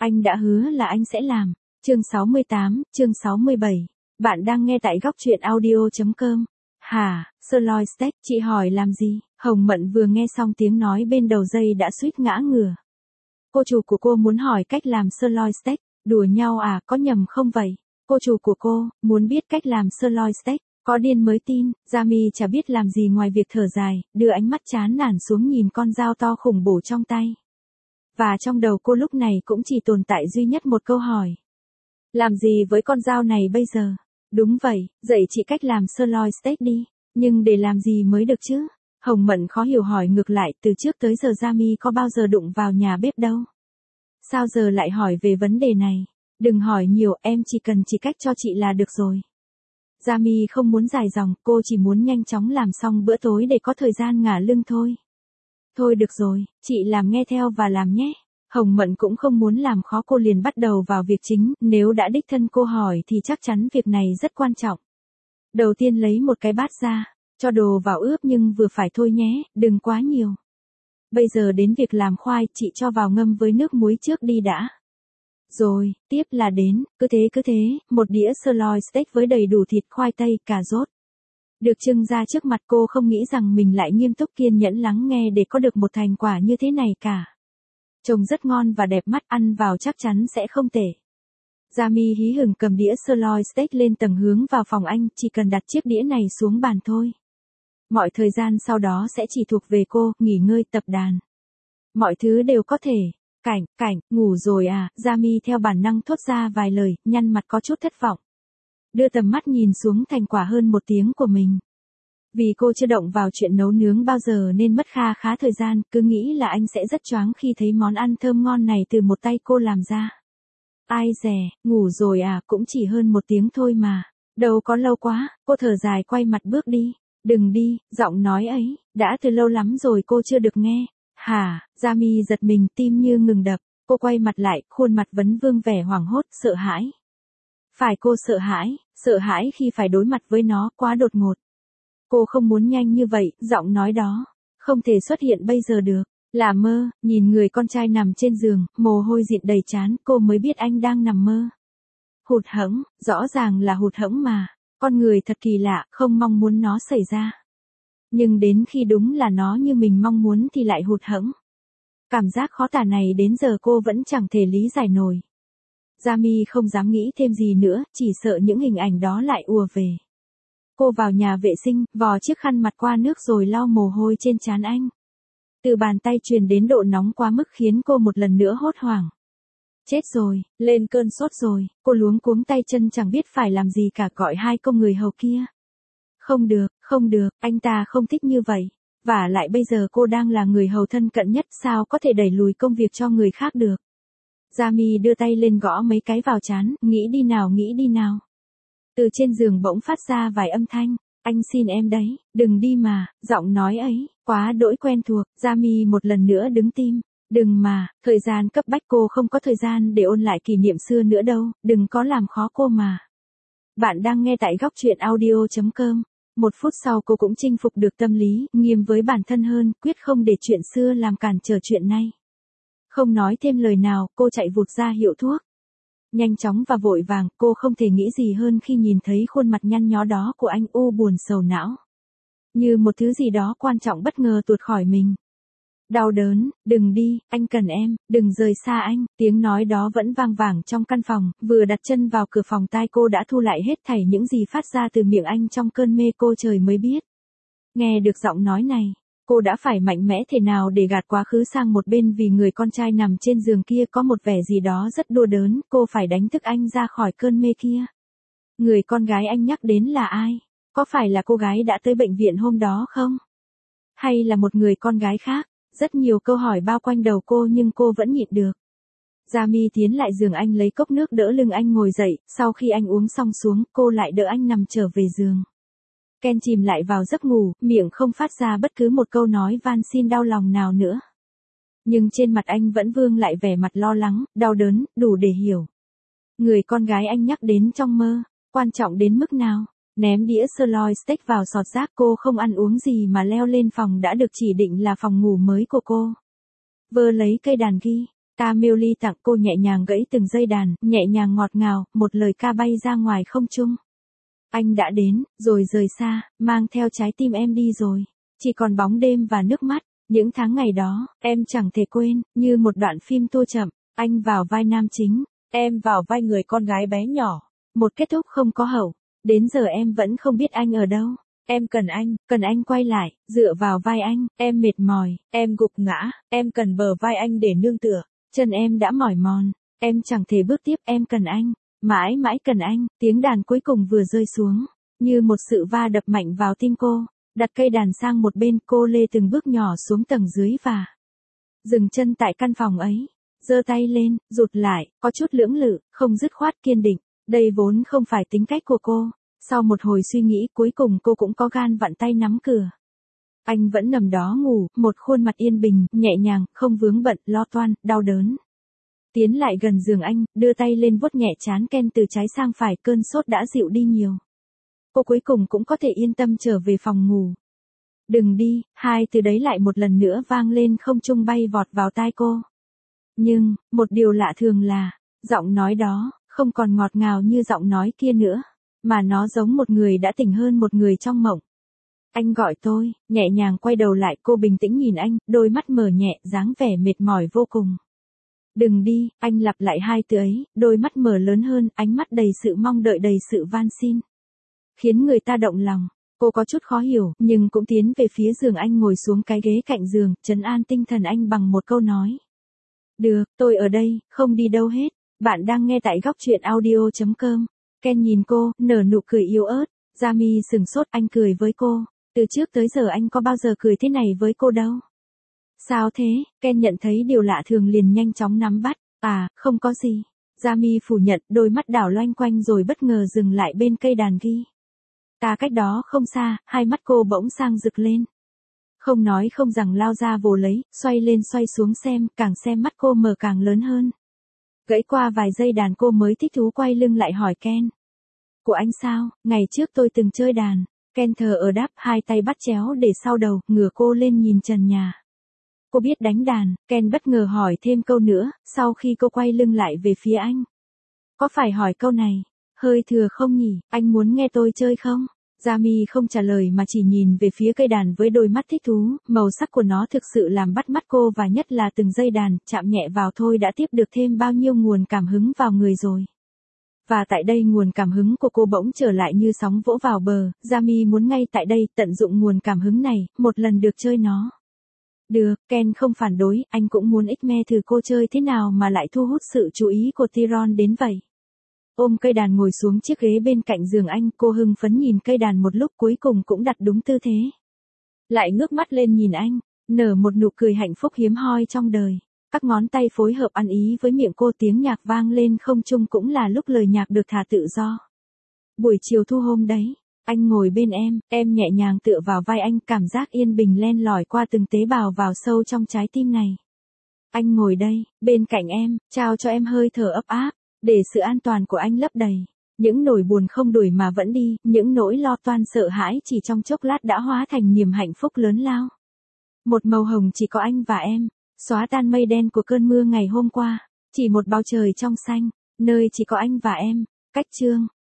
Anh đã hứa là anh sẽ làm. Chương 68, chương 67. Bạn đang nghe tại góc truyện audio.com. Hả, sirloin steak, chị hỏi làm gì? Hồng Mận vừa nghe xong tiếng nói bên đầu dây đã suýt ngã ngửa. Cô chủ của cô muốn hỏi cách làm sirloin steak, đùa nhau à, có nhầm không vậy? Cô chủ của cô, muốn biết cách làm sirloin steak, có điên mới tin. Jamie chả biết làm gì ngoài việc thở dài, đưa ánh mắt chán nản xuống nhìn con dao to khủng bổ trong tay. Và trong đầu cô lúc này cũng chỉ tồn tại duy nhất một câu hỏi. Làm gì với con dao này bây giờ? Đúng vậy, dạy chị cách làm sirloin steak đi. Nhưng để làm gì mới được chứ? Hồng Mận khó hiểu hỏi ngược lại, từ trước tới giờ Jamie có bao giờ đụng vào nhà bếp đâu. Sao giờ lại hỏi về vấn đề này? Đừng hỏi nhiều, em chỉ cần chỉ cách cho chị là được rồi. Jamie không muốn dài dòng, cô chỉ muốn nhanh chóng làm xong bữa tối để có thời gian ngả lưng thôi. Thôi được rồi, chị làm nghe theo và làm nhé. Hồng Mận cũng không muốn làm khó cô, liền bắt đầu vào việc chính, nếu đã đích thân cô hỏi thì chắc chắn việc này rất quan trọng. Đầu tiên lấy một cái bát ra, cho đồ vào ướp nhưng vừa phải thôi nhé, đừng quá nhiều. Bây giờ đến việc làm khoai, chị cho vào ngâm với nước muối trước đi đã. Rồi, tiếp là đến, cứ thế, một đĩa sirloin steak với đầy đủ thịt, khoai tây, cà rốt. Được trưng ra trước mặt cô, không nghĩ rằng mình lại nghiêm túc kiên nhẫn lắng nghe để có được một thành quả như thế này cả. Trông rất ngon và đẹp mắt, ăn vào chắc chắn sẽ không tệ. Jamie hí hửng cầm đĩa sirloin steak lên tầng hướng vào phòng anh, chỉ cần đặt chiếc đĩa này xuống bàn thôi. Mọi thời gian sau đó sẽ chỉ thuộc về cô, nghỉ ngơi, tập đàn. Mọi thứ đều có thể. Cảnh, ngủ rồi à? Jamie theo bản năng thốt ra vài lời, nhăn mặt có chút thất vọng. Đưa tầm mắt nhìn xuống thành quả hơn 1 tiếng của mình. Vì cô chưa động vào chuyện nấu nướng bao giờ nên mất khá thời gian, cứ nghĩ là anh sẽ rất choáng khi thấy món ăn thơm ngon này từ một tay cô làm ra. Ai dè, ngủ rồi à, cũng chỉ hơn 1 tiếng thôi mà. Đâu có lâu quá, cô thở dài quay mặt bước đi. Đừng đi, giọng nói ấy, đã từ lâu lắm rồi cô chưa được nghe. Hả, Jamie giật mình, tim như ngừng đập. Cô quay mặt lại, khuôn mặt vấn vương vẻ hoảng hốt, sợ hãi. Phải, cô sợ hãi khi phải đối mặt với nó, quá đột ngột. Cô không muốn nhanh như vậy, giọng nói đó không thể xuất hiện bây giờ được. Là mơ, nhìn người con trai nằm trên giường, mồ hôi dịn đầy trán, cô mới biết anh đang nằm mơ. Hụt hẫng, rõ ràng là hụt hẫng mà. Con người thật kỳ lạ, không mong muốn nó xảy ra. Nhưng đến khi đúng là nó như mình mong muốn thì lại hụt hẫng. Cảm giác khó tả này đến giờ cô vẫn chẳng thể lý giải nổi. Jamie không dám nghĩ thêm gì nữa, chỉ sợ những hình ảnh đó lại ùa về. Cô vào nhà vệ sinh, vò chiếc khăn mặt qua nước rồi lau mồ hôi trên trán anh. Từ bàn tay truyền đến độ nóng quá mức khiến cô một lần nữa hốt hoảng. Chết rồi, lên cơn sốt rồi, cô luống cuống tay chân chẳng biết phải làm gì cả, gọi 2 công người hầu kia. Không được, anh ta không thích như vậy. Vả lại bây giờ cô đang là người hầu thân cận nhất, sao có thể đẩy lùi công việc cho người khác được. Jamie đưa tay lên gõ mấy cái vào trán, nghĩ đi nào. Từ trên giường bỗng phát ra vài âm thanh. Anh xin em đấy, đừng đi mà, giọng nói ấy, quá đỗi quen thuộc. Jamie một lần nữa đứng tim. Đừng mà, thời gian cấp bách, cô không có thời gian để ôn lại kỷ niệm xưa nữa đâu, đừng có làm khó cô mà. Bạn đang nghe tại góc truyện audio.com. 1 phút sau cô cũng chinh phục được tâm lý, nghiêm với bản thân hơn, quyết không để chuyện xưa làm cản trở chuyện nay. Không nói thêm lời nào, cô chạy vụt ra hiệu thuốc. Nhanh chóng và vội vàng, cô không thể nghĩ gì hơn khi nhìn thấy khuôn mặt nhăn nhó đó của anh, buồn sầu não. Như một thứ gì đó quan trọng bất ngờ tuột khỏi mình. Đau đớn, đừng đi, anh cần em, đừng rời xa anh. Tiếng nói đó vẫn vang vẳng trong căn phòng, vừa đặt chân vào cửa phòng tai cô đã thu lại hết thảy những gì phát ra từ miệng anh trong cơn mê, cô trời mới biết. Nghe được giọng nói này, cô đã phải mạnh mẽ thế nào để gạt quá khứ sang một bên, vì người con trai nằm trên giường kia có một vẻ gì đó rất đua đớn, cô phải đánh thức anh ra khỏi cơn mê kia. Người con gái anh nhắc đến là ai? Có phải là cô gái đã tới bệnh viện hôm đó không? Hay là một người con gái khác? Rất nhiều câu hỏi bao quanh đầu cô nhưng cô vẫn nhịn được. Jamie tiến lại giường anh, lấy cốc nước đỡ lưng anh ngồi dậy, sau khi anh uống xong xuống, cô lại đỡ anh nằm trở về giường. Ken chìm lại vào giấc ngủ, miệng không phát ra bất cứ một câu nói van xin đau lòng nào nữa. Nhưng trên mặt anh vẫn vương lại vẻ mặt lo lắng, đau đớn, đủ để hiểu. Người con gái anh nhắc đến trong mơ, quan trọng đến mức nào? Ném đĩa sirloin steak vào sọt rác, cô không ăn uống gì mà leo lên phòng đã được chỉ định là phòng ngủ mới của cô. Vơ lấy cây đàn ghi, Camille tặng cô nhẹ nhàng gãy từng dây đàn, nhẹ nhàng ngọt ngào, một lời ca bay ra ngoài không trung. Anh đã đến, rồi rời xa, mang theo trái tim em đi rồi. Chỉ còn bóng đêm và nước mắt, những tháng ngày đó, em chẳng thể quên, như một đoạn phim tua chậm, anh vào vai nam chính, em vào vai người con gái bé nhỏ. Một kết thúc không có hậu, đến giờ em vẫn không biết anh ở đâu. Em cần anh quay lại, dựa vào vai anh, em mệt mỏi, em gục ngã, em cần bờ vai anh để nương tựa. Chân em đã mỏi mòn, em chẳng thể bước tiếp, em cần anh, mãi mãi cần anh. Tiếng đàn cuối cùng vừa rơi xuống, như một sự va đập mạnh vào tim cô. Đặt cây đàn sang một bên, cô lê từng bước nhỏ xuống tầng dưới và dừng chân tại căn phòng ấy. Giơ tay lên, rụt lại, có chút lưỡng lự, không dứt khoát kiên định. Đây vốn không phải tính cách của cô. Sau một hồi suy nghĩ cuối cùng cô cũng có gan vặn tay nắm cửa. Anh vẫn nằm đó ngủ, một khuôn mặt yên bình, nhẹ nhàng, không vướng bận, lo toan, đau đớn. Tiến lại gần giường anh, đưa tay lên vuốt nhẹ trán Ken từ trái sang phải, cơn sốt đã dịu đi nhiều. Cô cuối cùng cũng có thể yên tâm trở về phòng ngủ. Đừng đi, hai từ đấy lại một lần nữa vang lên không trung, bay vọt vào tai cô. Nhưng, một điều lạ thường là, giọng nói đó, không còn ngọt ngào như giọng nói kia nữa, mà nó giống một người đã tỉnh hơn một người trong mộng. Anh gọi tôi, nhẹ nhàng quay đầu lại, cô bình tĩnh nhìn anh, đôi mắt mở nhẹ, dáng vẻ mệt mỏi vô cùng. Đừng đi, anh lặp lại hai từ ấy, đôi mắt mở lớn hơn, ánh mắt đầy sự mong đợi, đầy sự van xin. Khiến người ta động lòng. Cô có chút khó hiểu, nhưng cũng tiến về phía giường anh, ngồi xuống cái ghế cạnh giường, trấn an tinh thần anh bằng một câu nói. Được, tôi ở đây, không đi đâu hết. Bạn đang nghe tại góc truyện audio.com. Ken nhìn cô, nở nụ cười yếu ớt. Jamie sừng sốt, anh cười với cô. Từ trước tới giờ anh có bao giờ cười thế này với cô đâu. Sao thế? Ken nhận thấy điều lạ thường liền nhanh chóng nắm bắt. À, không có gì. Jamie phủ nhận, đôi mắt đảo loanh quanh rồi bất ngờ dừng lại bên cây đàn ghi. Ta cách đó không xa, hai mắt cô bỗng sang rực lên. Không nói không rằng lao ra vồ lấy, xoay lên xoay xuống càng xem mắt cô mở càng lớn hơn. Gãy qua vài giây đàn cô mới thích thú quay lưng lại hỏi Ken. Của anh sao, ngày trước tôi từng chơi đàn. Ken thờ ở đáp, hai tay bắt chéo để sau đầu, ngửa cô lên nhìn trần nhà. Cô biết đánh đàn, Ken bất ngờ hỏi thêm câu nữa, sau khi cô quay lưng lại về phía anh. Có phải hỏi câu này, hơi thừa không nhỉ, anh muốn nghe tôi chơi không? Jamie không trả lời mà chỉ nhìn về phía cây đàn với đôi mắt thích thú, màu sắc của nó thực sự làm bắt mắt cô, và nhất là từng dây đàn, chạm nhẹ vào thôi đã tiếp được thêm bao nhiêu nguồn cảm hứng vào người rồi. Và tại đây nguồn cảm hứng của cô bỗng trở lại như sóng vỗ vào bờ, Jamie muốn ngay tại đây tận dụng nguồn cảm hứng này, một lần được chơi nó. Được, Ken không phản đối, anh cũng muốn Xme thử cô chơi thế nào mà lại thu hút sự chú ý của Tyron đến vậy. Ôm cây đàn ngồi xuống chiếc ghế bên cạnh giường anh, cô hưng phấn nhìn cây đàn một lúc, cuối cùng cũng đặt đúng tư thế. Lại ngước mắt lên nhìn anh, nở một nụ cười hạnh phúc hiếm hoi trong đời. Các ngón tay phối hợp ăn ý với miệng cô, tiếng nhạc vang lên không trung, cũng là lúc lời nhạc được thả tự do. Buổi chiều thu hôm đấy, anh ngồi bên em nhẹ nhàng tựa vào vai anh, cảm giác yên bình len lỏi qua từng tế bào vào sâu trong trái tim này. Anh ngồi đây, bên cạnh em, trao cho em hơi thở ấp áp, để sự an toàn của anh lấp đầy. Những nỗi buồn không đuổi mà vẫn đi, những nỗi lo toan sợ hãi chỉ trong chốc lát đã hóa thành niềm hạnh phúc lớn lao. Một màu hồng chỉ có anh và em, xóa tan mây đen của cơn mưa ngày hôm qua, chỉ một bầu trời trong xanh, nơi chỉ có anh và em. Cách chương